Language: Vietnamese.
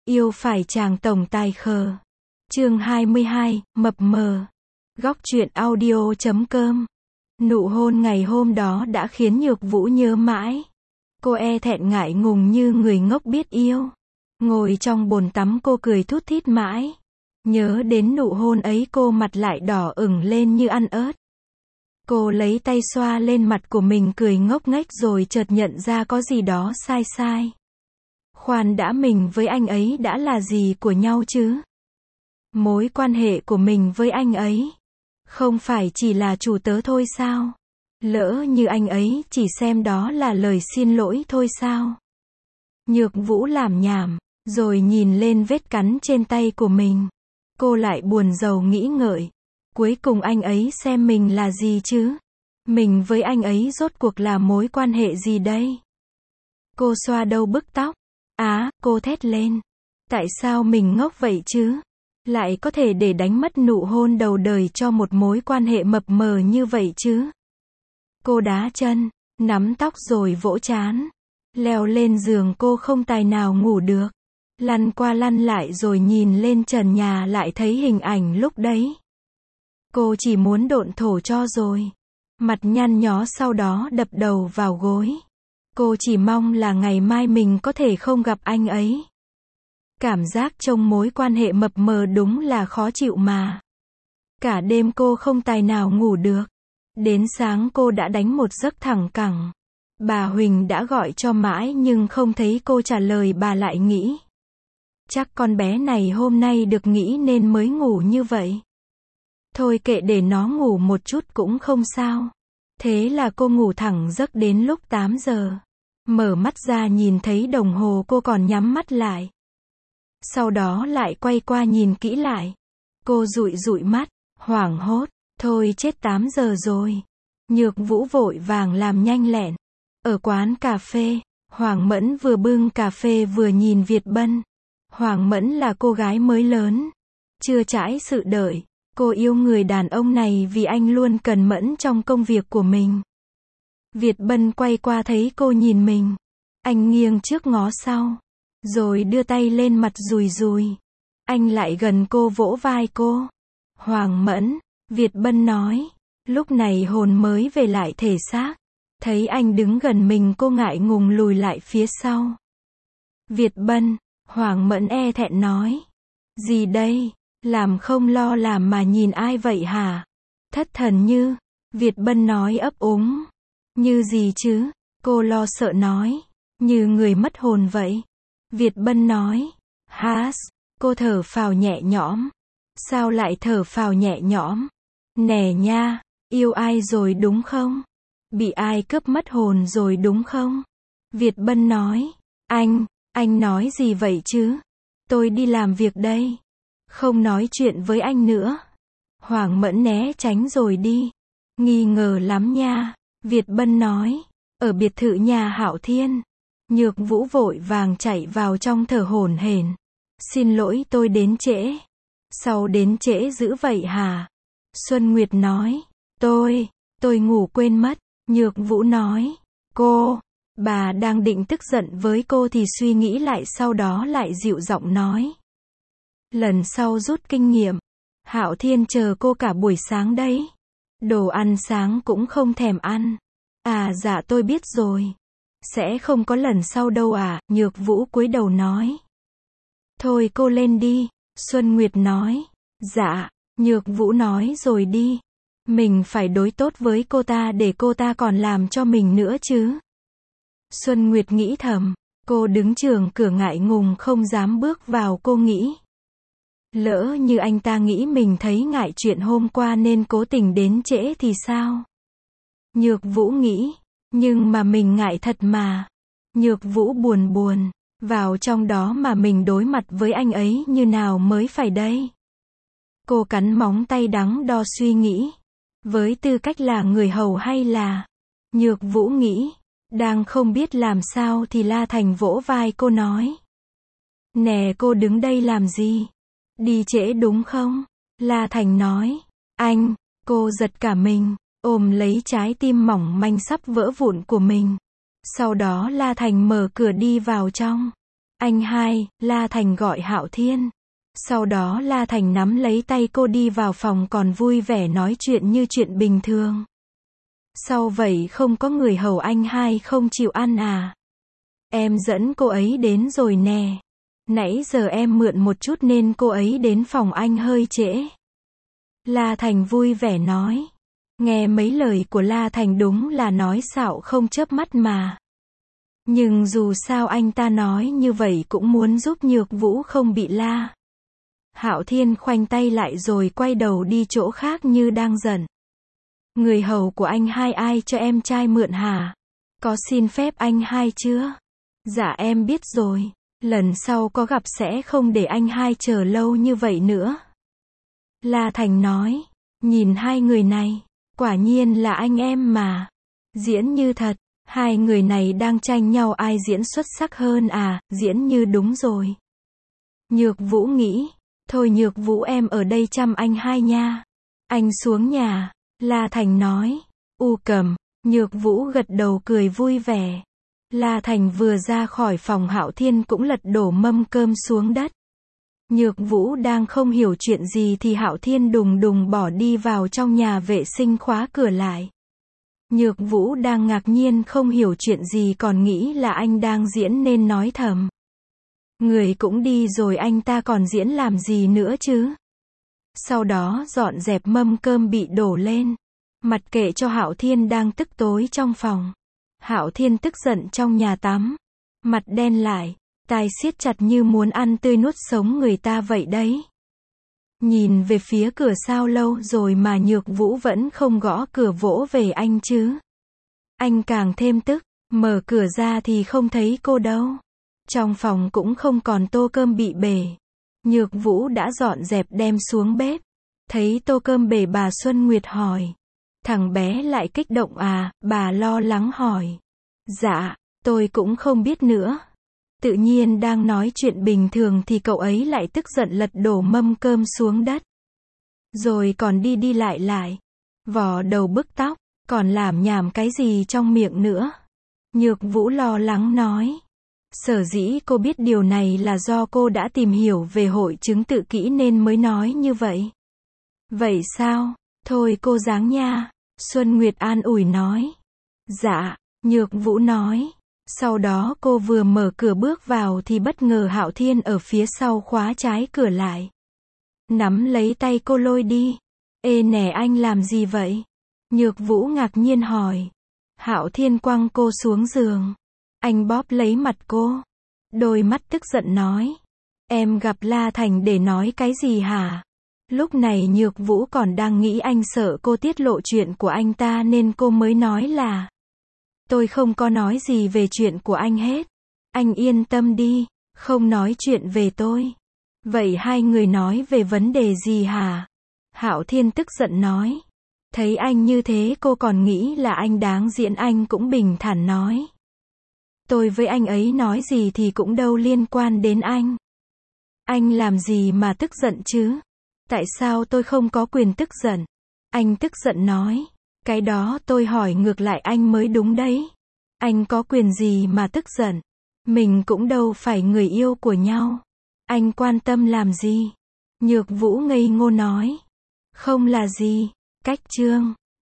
Yêu phải chàng tổng tài khờ. Chương 22, mập mờ. Góc truyện audio.com. Nụ hôn ngày hôm đó đã khiến Nhược Vũ nhớ mãi. Cô e thẹn ngại ngùng như người ngốc biết yêu. Ngồi trong bồn tắm cô cười thút thít mãi. Nhớ đến nụ hôn ấy cô mặt lại đỏ ửng lên như ăn ớt. Cô lấy tay xoa lên mặt của mình cười ngốc nghếch rồi chợt nhận ra có gì đó sai sai. Khoan đã, mình với anh ấy đã là gì của nhau chứ? Mối quan hệ của mình với anh ấy không phải chỉ là chủ tớ thôi sao? Lỡ như anh ấy chỉ xem đó là lời xin lỗi thôi sao? Nhược Vũ làm nhảm, rồi nhìn lên vết cắn trên tay của mình. Cô lại buồn rầu nghĩ ngợi. Cuối cùng anh ấy xem mình là gì chứ? Mình với anh ấy rốt cuộc là mối quan hệ gì đây? Cô xoa đầu bức tóc. Cô thét lên. Tại sao mình ngốc vậy chứ? Lại có thể để đánh mất nụ hôn đầu đời cho một mối quan hệ mập mờ như vậy chứ? Cô đá chân, nắm tóc rồi vỗ trán. Leo lên giường cô không tài nào ngủ được. Lăn qua lăn lại rồi nhìn lên trần nhà lại thấy hình ảnh lúc đấy. Cô chỉ muốn độn thổ cho rồi. Mặt nhăn nhó sau đó đập đầu vào gối. Cô chỉ mong là ngày mai mình có thể không gặp anh ấy. Cảm giác trong mối quan hệ mập mờ đúng là khó chịu mà. Cả đêm cô không tài nào ngủ được. Đến sáng cô đã đánh một giấc thẳng cẳng. Bà Huỳnh đã gọi cho mãi nhưng không thấy cô trả lời, bà lại nghĩ. Chắc con bé này hôm nay được nghỉ nên mới ngủ như vậy. Thôi kệ, để nó ngủ một chút cũng không sao. Thế là cô ngủ thẳng giấc đến lúc 8 giờ. Mở mắt ra nhìn thấy đồng hồ cô còn nhắm mắt lại. Sau đó lại quay qua nhìn kỹ lại. Cô dụi dụi mắt, hoảng hốt. Thôi chết, 8 giờ rồi. Nhược Vũ vội vàng làm nhanh lẹn. Ở quán cà phê, Hoàng Mẫn vừa bưng cà phê vừa nhìn Việt Bân. Hoàng Mẫn là cô gái mới lớn. Chưa trải sự đợi. Cô yêu người đàn ông này vì anh luôn cần mẫn trong công việc của mình. Việt Bân quay qua thấy cô nhìn mình. Anh nghiêng trước ngó sau. Rồi đưa tay lên mặt rùi rùi. Anh lại gần cô vỗ vai cô. Hoàng Mẫn, Việt Bân nói. Lúc này hồn mới về lại thể xác. Thấy anh đứng gần mình cô ngại ngùng lùi lại phía sau. Việt Bân, Hoàng Mẫn e thẹn nói. Gì đây? Làm không lo làm mà nhìn ai vậy hả? Thất thần như. Việt Bân nói ấp úng. Như gì chứ? Cô lo sợ nói. Như người mất hồn vậy. Việt Bân nói. Cô thở phào nhẹ nhõm. Sao lại thở phào nhẹ nhõm? Nè nha, yêu ai rồi đúng không? Bị ai cướp mất hồn rồi đúng không? Việt Bân nói. Anh nói gì vậy chứ? Tôi đi làm việc đây. Không nói chuyện với anh nữa. Hoàng Mẫn né tránh rồi đi. Nghi ngờ lắm nha. Việt Bân nói. Ở biệt thự nhà Hạo Thiên. Nhược Vũ vội vàng chạy vào trong thở hổn hển. Xin lỗi, tôi đến trễ. Sao đến trễ dữ vậy hả? Xuân Nguyệt nói. Tôi ngủ quên mất. Nhược Vũ nói. Bà đang định tức giận với cô thì suy nghĩ lại sau đó lại dịu giọng nói. Lần sau rút kinh nghiệm. Hạo Thiên chờ cô cả buổi sáng đấy. Đồ ăn sáng cũng không thèm ăn. Dạ tôi biết rồi. Sẽ không có lần sau đâu Nhược Vũ cúi đầu nói. Thôi cô lên đi. Xuân Nguyệt nói. Dạ. Nhược Vũ nói rồi đi. Mình phải đối tốt với cô ta để cô ta còn làm cho mình nữa chứ. Xuân Nguyệt nghĩ thầm. Cô đứng trường cửa ngại ngùng không dám bước vào. Cô nghĩ. Lỡ như anh ta nghĩ mình thấy ngại chuyện hôm qua nên cố tình đến trễ thì sao? Nhược Vũ nghĩ. Nhưng mà mình ngại thật mà. Nhược Vũ buồn. Vào trong đó mà mình đối mặt với anh ấy như nào mới phải đây? Cô cắn móng tay đắn đo suy nghĩ. Với tư cách là người hầu hay là... Nhược Vũ nghĩ. Đang không biết làm sao thì La Thành vỗ vai cô nói. Nè, cô đứng đây làm gì? Đi trễ đúng không? La Thành nói. Cô giật cả mình, ôm lấy trái tim mỏng manh sắp vỡ vụn của mình. Sau đó La Thành mở cửa đi vào trong. Anh hai, La Thành gọi Hạo Thiên. Sau đó La Thành nắm lấy tay cô đi vào phòng còn vui vẻ nói chuyện như chuyện bình thường. Sao vậy, không có người hầu anh hai không chịu ăn à? Em dẫn cô ấy đến rồi nè. Nãy giờ em mượn một chút nên cô ấy đến phòng anh hơi trễ. La Thành vui vẻ nói. Nghe mấy lời của La Thành đúng là nói xạo không chớp mắt mà. Nhưng dù sao anh ta nói như vậy cũng muốn giúp Nhược Vũ không bị la. Hạo Thiên khoanh tay lại rồi quay đầu đi chỗ khác như đang giận. Người hầu của anh hai ai cho em trai mượn hả? Có xin phép anh hai chưa? Dạ em biết rồi. Lần sau có gặp sẽ không để anh hai chờ lâu như vậy nữa. La Thành nói. Nhìn hai người này. Quả nhiên là anh em mà. Diễn như thật. Hai người này đang tranh nhau ai diễn xuất sắc hơn à, diễn như đúng rồi. Nhược Vũ nghĩ. Thôi Nhược Vũ em ở đây chăm anh hai nha. Anh xuống nhà. La Thành nói. U cầm. Nhược Vũ gật đầu cười vui vẻ. La Thành vừa ra khỏi phòng Hạo Thiên cũng lật đổ mâm cơm xuống đất. Nhược Vũ đang không hiểu chuyện gì thì Hạo Thiên đùng đùng bỏ đi vào trong nhà vệ sinh khóa cửa lại. Nhược Vũ đang ngạc nhiên không hiểu chuyện gì còn nghĩ là anh đang diễn nên nói thầm. Người cũng đi rồi anh ta còn diễn làm gì nữa chứ? Sau đó dọn dẹp mâm cơm bị đổ lên. Mặc kệ cho Hạo Thiên đang tức tối trong phòng. Hạo Thiên tức giận trong nhà tắm. Mặt đen lại, tai siết chặt như muốn ăn tươi nuốt sống người ta vậy đấy. Nhìn về phía cửa sao lâu rồi mà Nhược Vũ vẫn không gõ cửa vỗ về anh chứ. Anh càng thêm tức, mở cửa ra thì không thấy cô đâu. Trong phòng cũng không còn tô cơm bị bể. Nhược Vũ đã dọn dẹp đem xuống bếp. Thấy tô cơm bể bà Xuân Nguyệt hỏi. Thằng bé lại kích động à, bà lo lắng hỏi. Dạ, tôi cũng không biết nữa. Tự nhiên đang nói chuyện bình thường thì cậu ấy lại tức giận lật đổ mâm cơm xuống đất. Rồi còn đi đi lại lại. Vò đầu bứt tóc, còn lảm nhảm cái gì trong miệng nữa. Nhược Vũ lo lắng nói. Sở dĩ cô biết điều này là do cô đã tìm hiểu về hội chứng tự kỷ nên mới nói như vậy. Vậy sao? Thôi cô ráng nha. Xuân Nguyệt an ủi nói. Dạ, Nhược Vũ nói. Sau đó cô vừa mở cửa bước vào thì bất ngờ Hạo Thiên ở phía sau khóa trái cửa lại. Nắm lấy tay cô lôi đi. Ê nè anh làm gì vậy? Nhược Vũ ngạc nhiên hỏi. Hạo Thiên quăng cô xuống giường. Anh bóp lấy mặt cô. Đôi mắt tức giận nói. Em gặp La Thành để nói cái gì hả? Lúc này Nhược Vũ còn đang nghĩ anh sợ cô tiết lộ chuyện của anh ta nên cô mới nói là. Tôi không có nói gì về chuyện của anh hết. Anh yên tâm đi, không nói chuyện về tôi. Vậy hai người nói về vấn đề gì hả? Hạo Thiên tức giận nói. Thấy anh như thế cô còn nghĩ là anh đáng diễn anh cũng bình thản nói. Tôi với anh ấy nói gì thì cũng đâu liên quan đến anh. Anh làm gì mà tức giận chứ? Tại sao tôi không có quyền tức giận? Anh tức giận nói. Cái đó tôi hỏi ngược lại anh mới đúng đấy. Anh có quyền gì mà tức giận? Mình cũng đâu phải người yêu của nhau. Anh quan tâm làm gì? Nhược Vũ ngây ngô nói. Không là gì. Cách chương